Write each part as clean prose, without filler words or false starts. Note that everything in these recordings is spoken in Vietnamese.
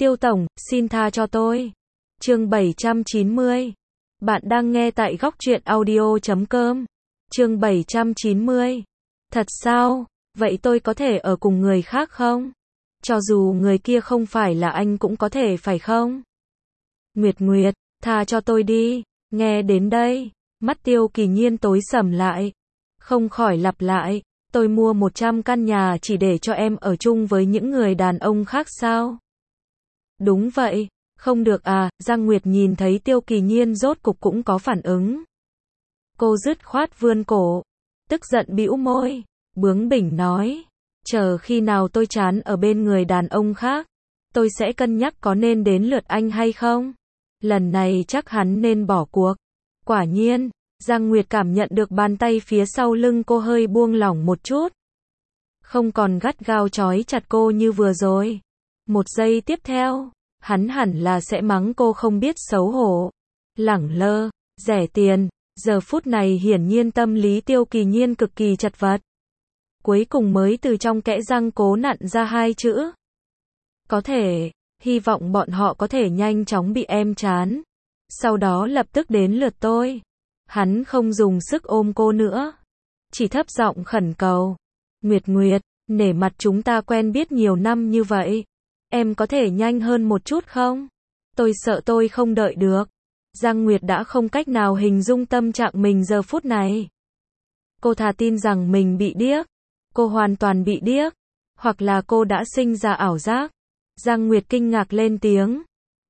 Tiêu tổng, xin tha cho tôi. Chương 790. Bạn đang nghe tại góc truyện audio.com. Chương 790. Thật sao? Vậy tôi có thể ở cùng người khác không? Cho dù người kia không phải là anh cũng có thể phải không? Nguyệt, tha cho tôi đi. Nghe đến đây, mắt Tiêu Kỳ Nhiên tối sầm lại. Không khỏi lặp lại, tôi mua 100 căn nhà chỉ để cho em ở chung với những người đàn ông khác sao? Đúng vậy, không được à, Giang Nguyệt nhìn thấy Tiêu Kỳ Nhiên rốt cục cũng có phản ứng. Cô dứt khoát vươn cổ, tức giận bĩu môi, bướng bỉnh nói, chờ khi nào tôi chán ở bên người đàn ông khác, tôi sẽ cân nhắc có nên đến lượt anh hay không. Lần này chắc hắn nên bỏ cuộc. Quả nhiên, Giang Nguyệt cảm nhận được bàn tay phía sau lưng cô hơi buông lỏng một chút. Không còn gắt gao trói chặt cô như vừa rồi. Một giây tiếp theo, hắn hẳn là sẽ mắng cô không biết xấu hổ, lẳng lơ, rẻ tiền. Giờ phút này hiển nhiên tâm lý Tiêu Kỳ Nhiên cực kỳ chật vật. Cuối cùng mới từ trong kẽ răng cố nặn ra hai chữ. Có thể, hy vọng bọn họ có thể nhanh chóng bị em chán. Sau đó lập tức đến lượt tôi. Hắn không dùng sức ôm cô nữa. Chỉ thấp giọng khẩn cầu. Nguyệt, nể mặt chúng ta quen biết nhiều năm như vậy. Em có thể nhanh hơn một chút không? Tôi sợ tôi không đợi được. Giang Nguyệt đã không cách nào hình dung tâm trạng mình giờ phút này. Cô thà tin rằng mình bị điếc. Cô hoàn toàn bị điếc. Hoặc là cô đã sinh ra ảo giác. Giang Nguyệt kinh ngạc lên tiếng.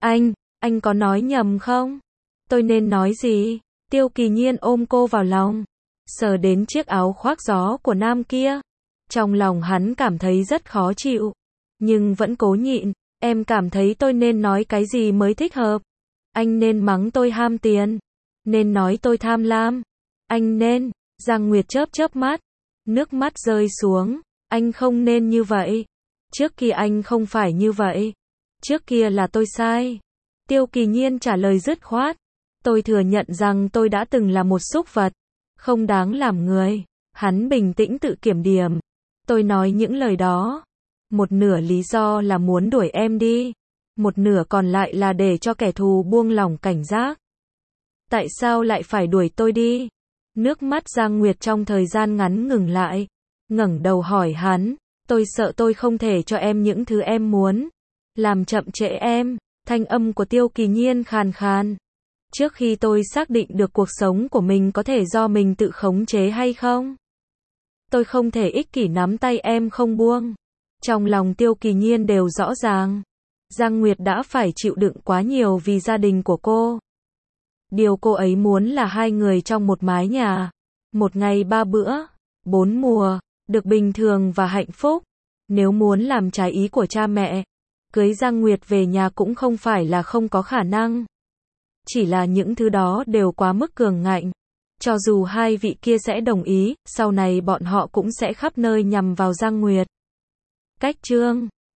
Anh có nói nhầm không? Tôi nên nói gì? Tiêu Kỳ Nhiên ôm cô vào lòng. Sờ đến chiếc áo khoác gió của nam kia. Trong lòng hắn cảm thấy rất khó chịu. Nhưng vẫn cố nhịn. Em cảm thấy tôi nên nói cái gì mới thích hợp? Anh nên mắng tôi ham tiền. Nên nói tôi tham lam. Anh nên. Giang Nguyệt chớp mắt. Nước mắt rơi xuống. Anh không nên như vậy. Trước kia anh không phải như vậy. Trước kia là tôi sai. Tiêu Kỳ Nhiên trả lời dứt khoát. Tôi thừa nhận rằng tôi đã từng là một súc vật. Không đáng làm người. Hắn bình tĩnh tự kiểm điểm. Tôi nói những lời đó. Một nửa lý do là muốn đuổi em đi. Một nửa còn lại là để cho kẻ thù buông lỏng cảnh giác. Tại sao lại phải đuổi tôi đi? Nước mắt Giang Nguyệt trong thời gian ngắn ngừng lại. Ngẩng đầu hỏi hắn. Tôi sợ tôi không thể cho em những thứ em muốn. Làm chậm trễ em. Thanh âm của Tiêu Kỳ Nhiên khàn khàn. Trước khi tôi xác định được cuộc sống của mình có thể do mình tự khống chế hay không? Tôi không thể ích kỷ nắm tay em không buông. Trong lòng Tiêu Kỳ Nhiên đều rõ ràng. Giang Nguyệt đã phải chịu đựng quá nhiều vì gia đình của cô. Điều cô ấy muốn là hai người trong một mái nhà. Một ngày 3 bữa, 4 mùa, được bình thường và hạnh phúc. Nếu muốn làm trái ý của cha mẹ, cưới Giang Nguyệt về nhà cũng không phải là không có khả năng. Chỉ là những thứ đó đều quá mức cường ngạnh. Cho dù hai vị kia sẽ đồng ý, sau này bọn họ cũng sẽ khắp nơi nhằm vào Giang Nguyệt. Cách chương